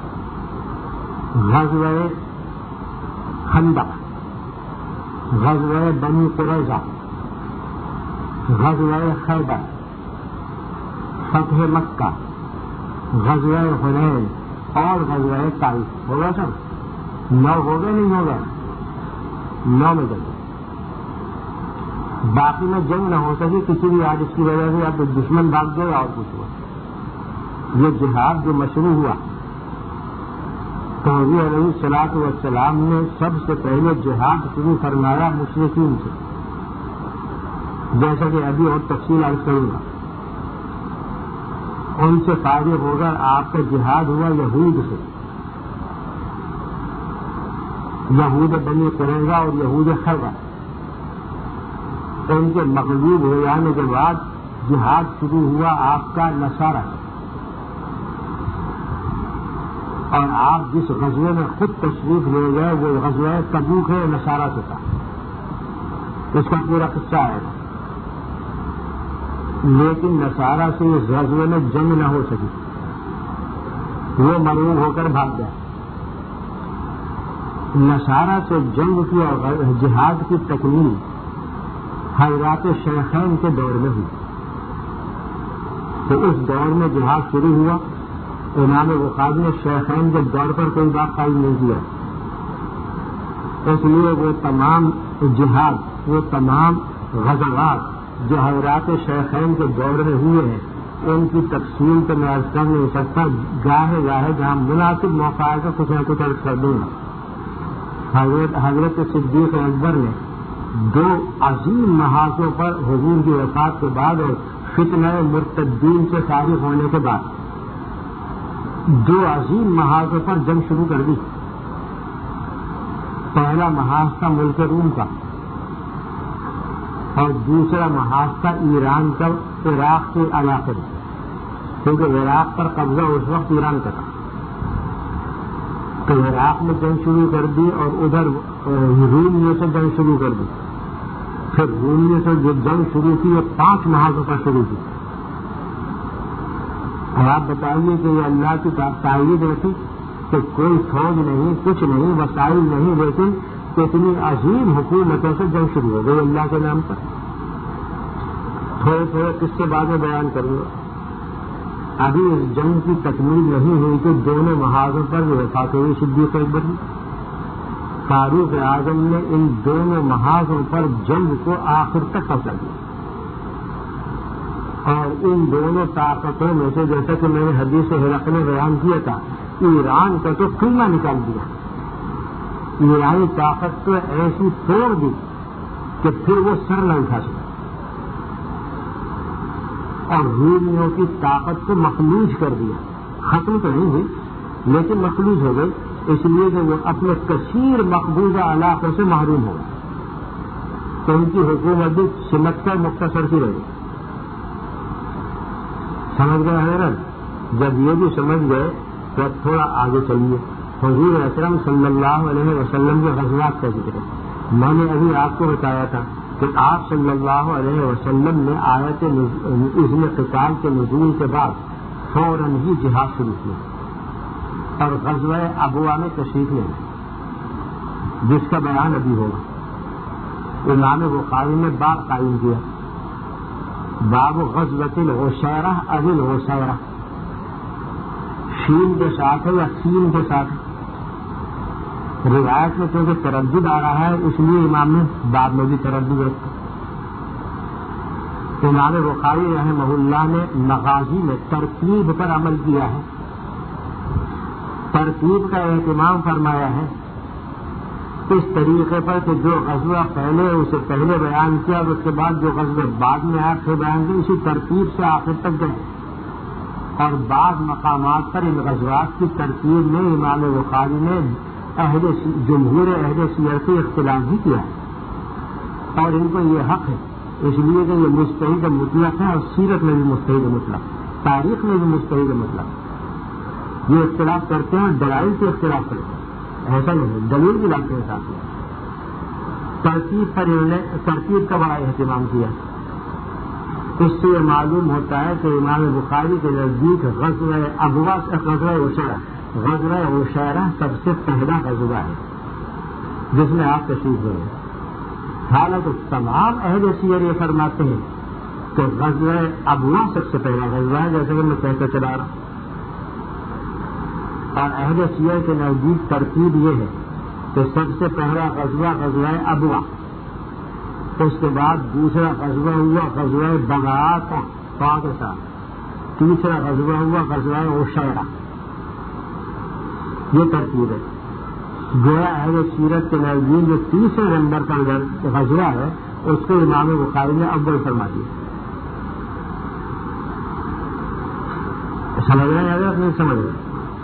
غزوہ خندق, غزوہ بنی قریظہ, غزوہ خیبر, فتح مکہ, غزوہ حنین اور غزوہ طائف. ہو گیا سر؟ نو ہو گئے نہیں ہو گئے؟ نو میں جنگ. باقی میں جنگ نہ ہو سکی کسی بھی آج اس کی وجہ سے, یا تو دشمن بھاگ گئے اور کچھ ہوا. یہ جہاد جو مشروع ہوا, تو حضور علیہ الصلوۃ والسلام نے سب سے پہلے جہاد شروع فرمایا مشرکین سے, جیسا کہ ابھی اور تفصیل عرض کروں گا. ان سے فارغ ہو کر آپ کا جہاد ہوا یہود سے, یہود بنی قریظہ اور یہود خیبر. ان کے مغلوب ہو جانے کے بعد جہاد شروع ہوا آپ کا نصارہ سے, اور آپ جس غزوے میں خود تشریف لے گئے وہ غزوہ تبوک ہے, نصارہ سے تھا. اس کا پورا قصہ آئے گا. لیکن نصارہ سے اس غزوے میں جنگ نہ ہو سکی, وہ مرعوب ہو کر بھاگ گیا. نصارہ سے جنگ کی اور جہاد کی تکمیل حضرات شیخین کے دور میں ہوئی. تو اس دور میں جہاد شروع ہوا. امام بخاری نے شیخین کے دور پر کوئی بات قائم نہیں کیا, اس لیے وہ تمام جہاد, وہ تمام غزوات جو حضرات شیخین کے دور میں ہوئے ہیں, ان کی تفصیل تو میں عرض کر نہیں سکتا. گاہے گاہے جہاں مناسب موقع آئے گا کچھ نہ کچھ عرض کر دوں گا. حضرت حضرت صدیق اکبر نے دو عظیم محاذوں پر حضور کی وفات کے بعد اور فتنہ مرتدین سے فارغ ہونے کے بعد دو عظیم محاذوں پر جنگ شروع کر دی. پہلا محاذ تھا ملک روم کا, اور دوسرا محاذ تھا ایران کا, عراق کے علاقے میں, کیونکہ عراق پر قبضہ اس وقت ایران کا تھا. تو عراق میں جنگ شروع کر دی, اور ادھر روم میں سے جنگ شروع کر دی. پھر روم میں سے جو جنگ شروع کی وہ پانچ محاذوں پر شروع کی. اور آپ بتائیے کہ یہ اللہ کی تائید رکھی کہ کوئی فوج نہیں, کچھ نہیں, وسائل نہیں, لیکن اتنی عظیم حکومتوں سے جنگ شروع ہو گئی اللہ کے نام پر. تھوڑے تھوڑے قصے بعد میں بیان کروں گا. ابھی اس جنگ کی تکمیل نہیں ہوئی کہ دونوں محاذوں پر جو وفات ہوئی صدیق اکبر کی. فاروق اعظم نے ان دونوں محاذوں پر جنگ کو آخر تک پہنچا دیا, اور ان دونوں طاقتوں میں سے, جیسا کہ میں نے حدیث ہرقل نے بیان کیا تھا, ایران کا تو قیمہ نکال دیا. ایرانی طاقت کو ایسی توڑ دی کہ پھر وہ سر نہ اٹھا سکا، اور رومیوں کی طاقت کو مخلوج کر دیا. ختم تو نہیں ہوئی لیکن مخلوج ہو گئی، اس لیے کہ وہ اپنے کثیر مقبوضہ علاقوں سے محروم ہو گئے، تو ان کی حکومت بھی سمت کر مختصر سی رہی. سمجھ گئے حضرت؟ جب یہ بھی سمجھ گئے تو اب تھوڑا آگے چلیے. حضور اکرم صلی اللہ علیہ وسلم کے غزوات کا ذکر ہے. میں نے ابھی آپ کو بتایا تھا کہ آپ صلی اللہ علیہ وسلم نے آیت اذن قتال کے نزول کے بعد فوراً ہی جہاد شروع کیا اور غزوہ ابوا میں تشریف لے گئے، جس کا بیان ابھی ہوگا. امام بخاری نے باب قائم کیا، باب غزوۃ العشیرہ او العشیرہ، شین کے ساتھ ہے یا سین کے ساتھ؟ روایت میں کیونکہ تردد آ رہا ہے اس لیے امام نے باب میں بھی تردد رکھا. امام بخاری رحمہ اللہ نے مغازی میں ترتیب پر عمل کیا ہے، ترتیب کا اہتمام فرمایا ہے اس طریقے پر کہ جو غزوہ پہلے اسے پہلے بیان کیا اور اس کے بعد جو غزوہ بعد میں آیا پھر بیان کیا، اسی ترتیب سے آخر تک گئے. اور بعض مقامات پر ان غزوات کی ترتیب میں امام بخاری نے اہل جمہور اہل سیر سے اختلاف بھی کیا ہے، اور ان کو یہ حق ہے اس لیے کہ یہ مجتہد مطلق ہے، اور سیرت میں بھی مجتہد مطلق، تاریخ میں بھی مجتہد مطلق. یہ اختلاف کرتے ہیں، دلائل سے اختلاف کرتے ہیں، ایسا نہیں، دلیل بھی لاتے ہیں ساتھ میں. ترتیب پر انہوں نے ترتیب کا بڑا اہتمام کیا. اس سے یہ معلوم ہوتا ہے کہ امام بخاری کے نزدیک غزوہ ابوا غزوہ عشیرہ غزوہ عشیرہ سب سے پہلا غزوہ ہے جس میں آپ تشریف لے گئے. حالانکہ تمام اہل سیر یہ فرماتے ہیں کہ غزوہ ابوا سب سے پہلا غزوہ ہے، جیسے کہ میں کہتا چلا رہا ہوں. اور اہل سیر کے نزدیک ترتیب یہ ہے کہ سب سے پہلا غزوہ غزوہ ابوا، اس کے بعد دوسرا غزوہ ہوا غزوہ بغاوت کے ساتھ، تیسرا غزوہ ہوا غزوہ عشیرہ. یہ ترتیب ہے. گویا اہل سیرت کے نزدیک جو تیسرے نمبر کا غزوہ ہے اس کو امام بخاری نے اول فرما دیا. سمجھ رہے ہیں یا نہیں سمجھ رہے؟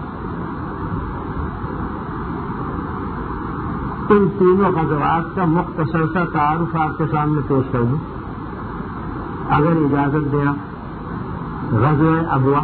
ان تینوں غزوات کا مختصر سا تعارف آپ کے سامنے پیش کر دوں اگر اجازت دینا. غزوہ ابوا،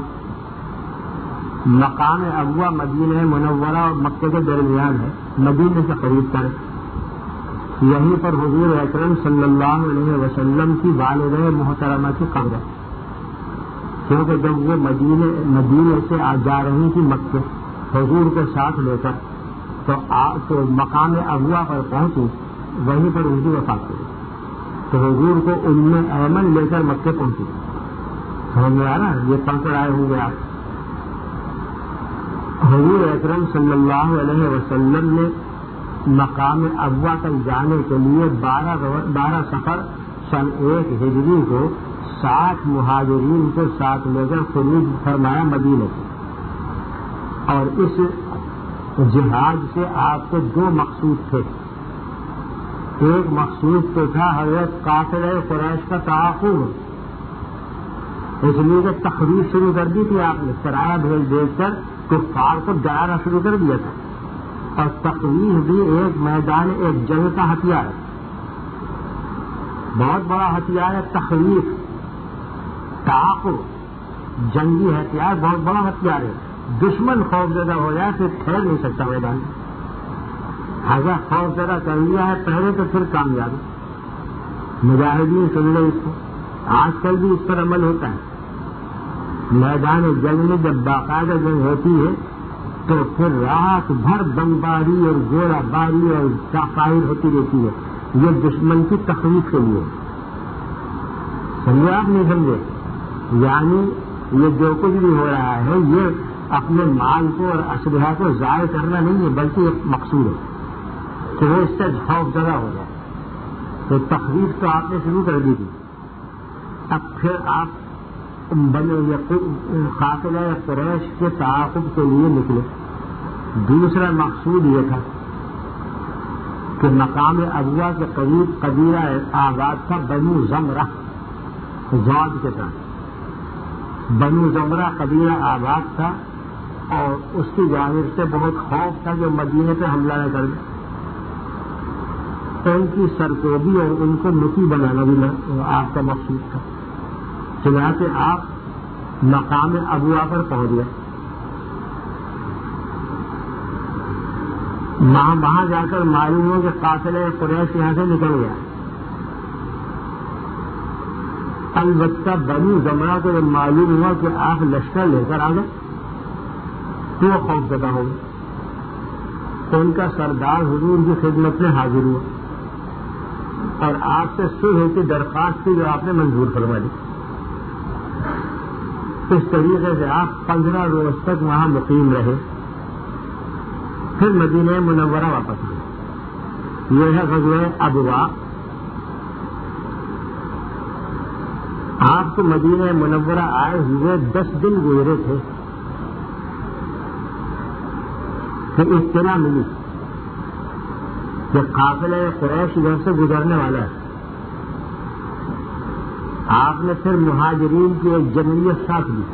مقام ابوا مدینہ منورہ اور مکہ کے درمیان ہے، مدینہ سے قریب پر. یہیں پر حضور اکرم صلی اللہ علیہ وسلم کی والدہ محترمہ کی قبر ہے، کیونکہ جب وہ مدینہ مدینہ سے جا رہی تھی مکہ حضور کو ساتھ لے کر تو مقام ابوا پر پہنچی، وہیں پر ان کی وفات ہوئی. تو حضور کو ان میں ایمن لے کر مکے پہنچی. سمجھ میں آ رہا ہے؟ یہ پڑھ کر آئے ہوں گے آپ. حضور اکرم صلی اللہ علیہ وسلم نے مقام ابوا تک جانے کے لیے بارہ بارہ سفر سن ایک ہجری کو ساٹھ مہاجرین کے ساتھ لے کر خروج فرمایا مدینے سے. اور اس جہاد سے آپ کے دو مقصود تھے. ایک مقصود تو تھا حضرت قافلہ قریش کا تعاقب، اس لیے کہ تخریب شروع کر دی تھی آپ نے، سرایہ بھیج بھیج کر کفار کو ڈرانا شروع کر دیا تھا. اور تخریب بھی ایک میدان ایک جنگ کا ہتھیار ہے، بہت بڑا ہتھیار ہے. تخریب تعاقب جنگی ہتھیار بہت بڑا ہتھیار ہے. دشمن خوف زدہ ہو جائے پھر ٹھہر نہیں سکتا میدان میں. اگر خوف زدہ کر لیا ہے پہلے تو پھر کامیاب. مجاہدین سن لو اس کو، آج کل بھی اس پر عمل ہوتا ہے. میدان جنگ میں جب باقاعدہ جنگ ہوتی ہے تو پھر رات بھر بمباری اور گولہ باری اور فائر ہوتی رہتی ہے. یہ دشمن کی تخویف کے لیے. سمجھے آپ نہیں سمجھے؟ یعنی یہ جو کچھ بھی ہو رہا ہے یہ اپنے مال کو اور اسلحہ کو ضائع کرنا نہیں ہے، بلکہ ایک مقصود ہے کہ وہ اس سے خوف زدہ ہو جائے. تو تخویف تو آپ نے شروع کر دی تھی. اب پھر آپ قافلہ قریش کے تعاقب کے لیے نکلے. دوسرا مقصود یہ تھا کہ مقام ابوا کے قریب قبیلہ آباد تھا بنو زمرہ، زاد کے ساتھ بنو زمرہ قبیلہ آباد تھا، اور اس کی جانب سے بہت خوف تھا کہ مدینے پہ حملہ نہ کر دے، تو ان کی سرکوبی اور ان کو مٹی بنانا بھی آپ کا مقصود تھا۔ چنانچہ آپ مقام ابوا پر پہنچ گئے، وہاں وہاں جا کر معلوم ہو کہ قافلہ قریش یہاں سے نکل گیا۔ البتہ بنو زمرہ کو جب معلوم ہوا کہ آپ لشکر لے کر آ گئے تو وہ خوف زدہ ہو گئے، تو ان کا سردار حضور کی خدمت میں حاضر ہوا اور آپ سے صلح کی درخواست کی جو آپ نے منظور فرما دی۔ اس طریقے سے آپ پندرہ روز تک وہاں مقیم رہے، پھر مدینہ منورہ واپس آئے۔ یہ ہے غزوہ ابوا۔ آپ کو مدینہ منورہ آئے ہوئے دس دن گزرے تھے کہ اطلاع ملی کہ قافلہ قریش ادھر سے گزرنے والا ہے۔ آپ نے پھر مہاجرین کی ایک جمعیت ساتھ لی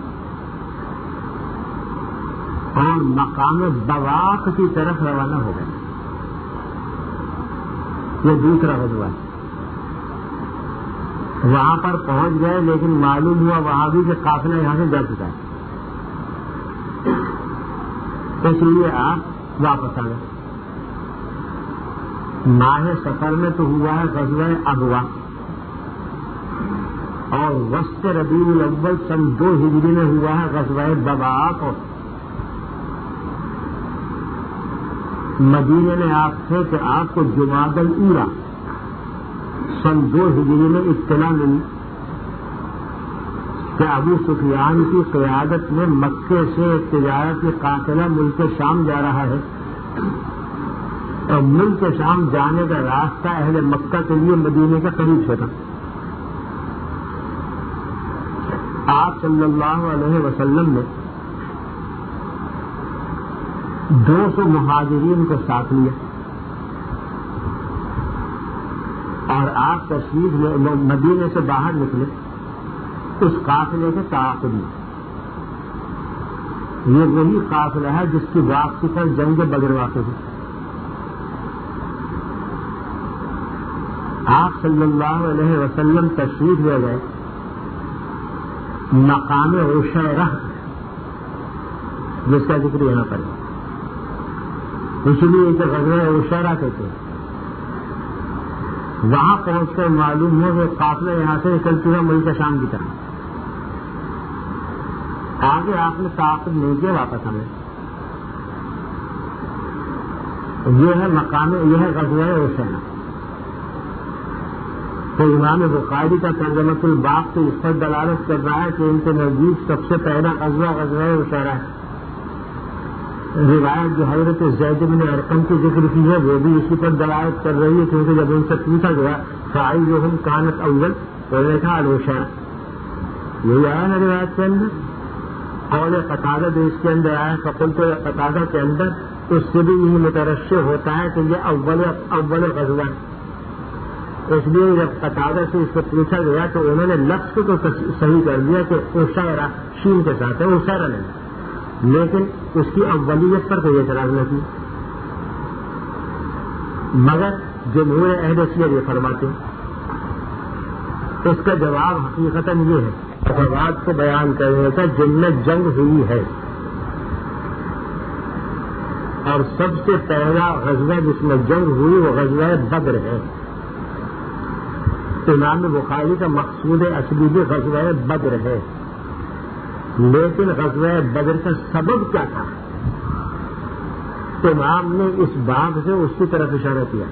اور مقام بواق کی طرف روانہ ہو گئے۔ یہ دوسرا غزوہ ہے۔ وہاں پر پہنچ گئے لیکن معلوم ہوا وہاں بھی کہ قافلہ یہاں سے جا چکا ہے، اس لیے آپ واپس آ گئے۔ ماہ سفر میں تو ہوا ہے غزوہ ابوا، اور وسط ربیع الاول سن دو ہجری میں ہوا ہے غزوہ بواق۔ مدینے میں آپ تھے کہ آپ کو جمادی الاولیٰ سن دو ہجری میں اطلاع ملی کہ ابو سفیان کی قیادت میں مکے سے ایک تجارتی قافلہ ملک شام جا رہا ہے، اور ملک شام جانے کا راستہ اہل مکہ کے لیے مدینے کے قریب سے تھا۔ آپ صلی اللہ علیہ وسلم نے دو سو مہاجرین کو ساتھ لیا اور آپ تشریف مدینے سے باہر نکلے اس قافلے کے تعاقب میں۔ یہ وہی قافلہ ہے جس کی واپسی پر جنگ بدر واقع ہوئی۔ آپ صلی اللہ علیہ وسلم تشریف لے گئے مقام عشیرہ جس کا ذکر یہاں پر ہے، اس لیے اسے غزوہ عشیرہ کہتے ہیں۔ وہاں پہنچ کر معلوم ہو کہ قافلہ یہاں سے نکل چکا ملک شام کی طرف۔ آگے آپ نے تعاقب نہیں کیا، واپس آئے۔ یہ ہے مقام، یہ ہے غزوہ عشیرہ۔ تو امام بخاری کا ترجمۃ الباب سے اس پر دلالت کر رہا ہے کہ ان کے نزدیک سب سے پہلا غزوہ غزوہ عشیرہ ہے۔ روایت جو حضرت زید بن ارقم کی ذکر کی ہے وہ بھی اسی پر دلالت کر رہی ہے، کیونکہ جب ان سے پوچھا گیا فَأَيُّهُمْ كَانَتْ أَوَّلَ تو انہوں نے کہا العشیرہ۔ یہی آیا نا روایت کے اندر۔ قول قتادہ جو اس کے اندر آیا فقلت قتادہ کے اندر، اس سے بھی یہی مترشح ہوتا ہے کہ یہ اول اول غزوہ ہے۔ اس لیے جب قتادہ سے اس سے پوچھا گیا تو انہوں نے لفظ کو تو صحیح کر دیا کہ عشیرہ شین کے ساتھ ہے، عشیرہ نہیں، لیکن اس کی اولیت پر کوئی اعتراض نہ کی۔ مگر جمہور اہل سیر یہ فرماتے ہیں۔ اس کا جواب حقیقتاً یہ ہے غزوات کو بیان کرنے کا جن میں جنگ ہوئی ہے، اور سب سے پہلا غزوہ جس میں جنگ ہوئی وہ غزوہ بدر ہے۔ امام بخاری کا مقصود اصلی بھی غزوہ بدر ہے، لیکن غزوہ بدر کا سبب کیا تھا؟ امام نے اس باب سے اس کی طرف اشارہ کیا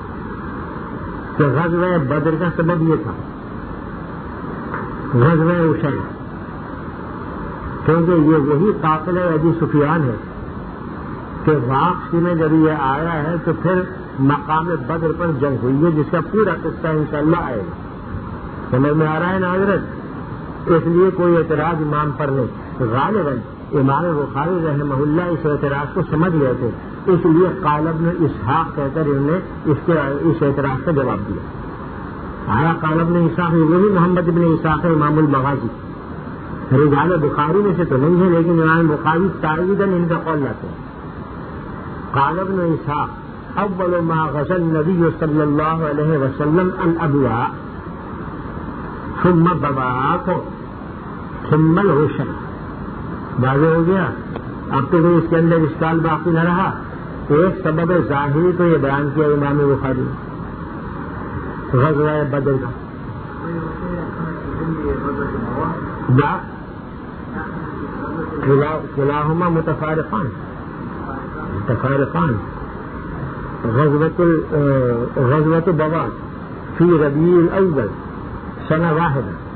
کہ غزوہ بدر کا سبب یہ تھا غزوہ عشیرہ، کیونکہ یہ وہی قافلہ ابو سفیان ہے کہ واپسی میں جب یہ آیا ہے تو پھر مقام بدر پر جنگ ہوئی ہے، جس کا پورا قصہ انشاءاللہ آئے گا۔ سمجھ میں آ رہا ہے نا حضرت؟ اس لیے کوئی اعتراض امام پر نہیں۔ غالباً امام بخاری رحمہ اللہ اس اعتراض کو سمجھ گئے تھے اس لیے قال ابن اسحاق کہہ کر انہوں نے اس کے اس اعتراض کا جواب دیا. آیا قال ابن اسحاق وہی محمد ابن اسحاق امام المغازی رجال بخاری میں سے تو نہیں ہے، لیکن امام بخاری تائیداً ان کا قول لاتے ہیں. قال ابن اسحاق اول ما غزا النبی صلی اللہ علیہ وسلم الابواء ثم بواق ثم الغشن. واضح ہو گیا. اب تو اس کے اندر اشکال باقی نہ رہا. ایک سبب ظاہری تو یہ بیان کیا امام بخاری غزوہ بدر کا. کلاہما متفارقان متفارقان غزوۃ غزوۃ بواق فی ربیع الاول سنہ واحدہ